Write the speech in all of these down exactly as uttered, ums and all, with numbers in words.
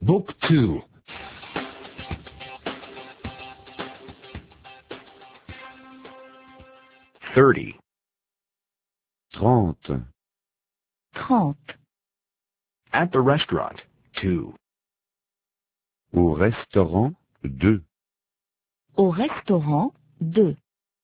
Book two. Thirty. Trente. Trente. At the restaurant. Two. Au restaurant, deux. Au restaurant, deux.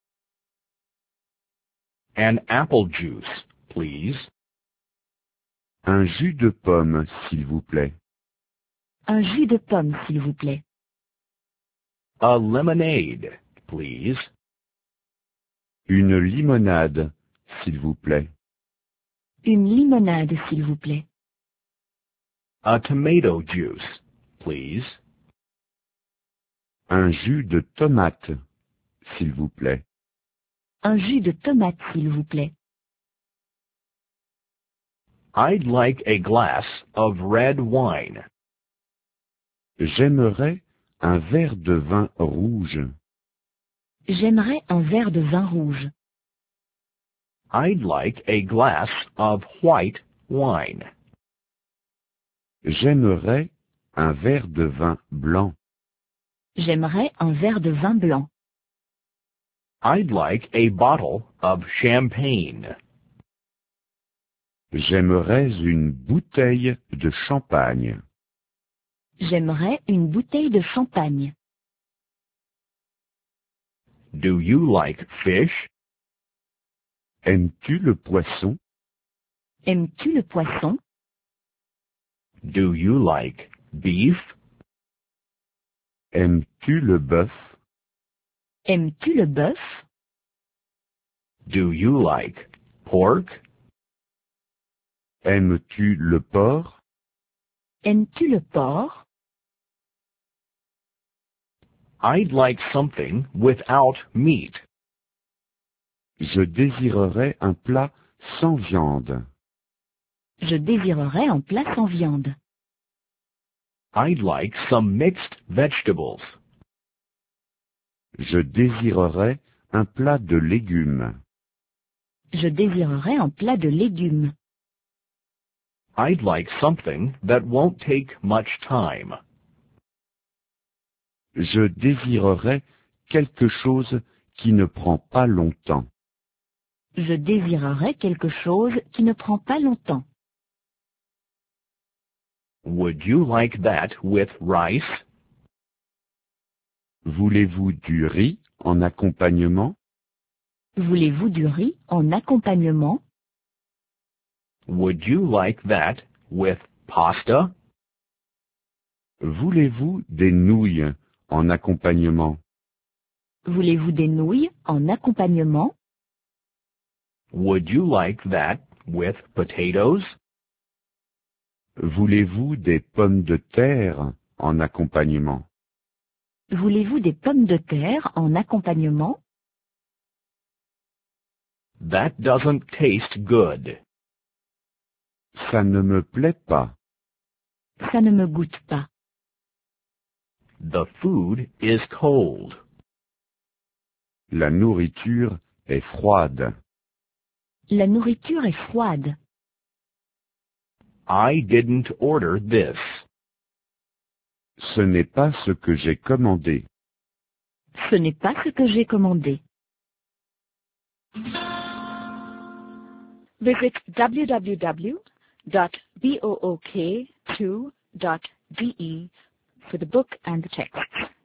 An apple juice, please. Un jus de pomme, s'il vous plaît. Un jus de pomme, s'il vous plaît. A lemonade, please. Une limonade, s'il vous plaît. Une limonade, s'il vous plaît. A tomato juice, please. Un jus de tomate, s'il vous plaît. Un jus de tomate, s'il vous plaît. I'd like a glass of red wine. J'aimerais un verre de vin rouge. J'aimerais un verre de vin rouge. I'd like a glass of white wine. J'aimerais un verre de vin blanc. J'aimerais un verre de vin blanc. I'd like a bottle of champagne. J'aimerais une bouteille de champagne. J'aimerais une bouteille de champagne. Do you like fish? Aimes-tu le poisson? Aimes-tu le poisson? Do you like beef? Aimes-tu le bœuf? Aimes-tu le bœuf? Do you like pork? Aimes-tu le porc? Aimes-tu le porc? I'd like something without meat. Je désirerais un plat sans viande. Je désirerais un plat sans viande. I'd like some mixed vegetables. Je désirerais un plat de légumes. Je désirerais un plat de légumes. I'd like something that won't take much time. Je désirerais quelque chose qui ne prend pas longtemps. Je désirerais quelque chose qui ne prend pas longtemps. Would you like that with rice? Voulez-vous du riz en accompagnement? Voulez-vous du riz en accompagnement? Would you like that with pasta? Voulez-vous des nouilles en accompagnement? Voulez-vous des nouilles en accompagnement? Would you like that with potatoes? Voulez-vous des pommes de terre en accompagnement? Voulez-vous des pommes de terre en accompagnement? That doesn't taste good. Ça ne me plaît pas. Ça ne me goûte pas. The food is cold. La nourriture est froide. La nourriture est froide. I didn't order this. Ce n'est pas ce que j'ai commandé. Ce n'est pas ce que j'ai commandé. Visit w w w dot book two dot d e for the book and the text.